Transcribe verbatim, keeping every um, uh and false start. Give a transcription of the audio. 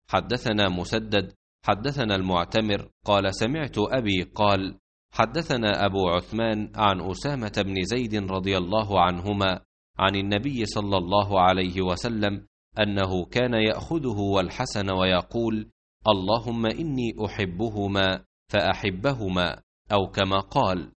حدثنا مسدد حدثنا المعتمر قال سمعت أبي قال حدثنا أبو عثمان عن أسامة بن زيد رضي الله عنهما عن النبي صلى الله عليه وسلم أنه كان يأخذه والحسن ويقول اللهم إني أحبهما فأحبهما، أو كما قال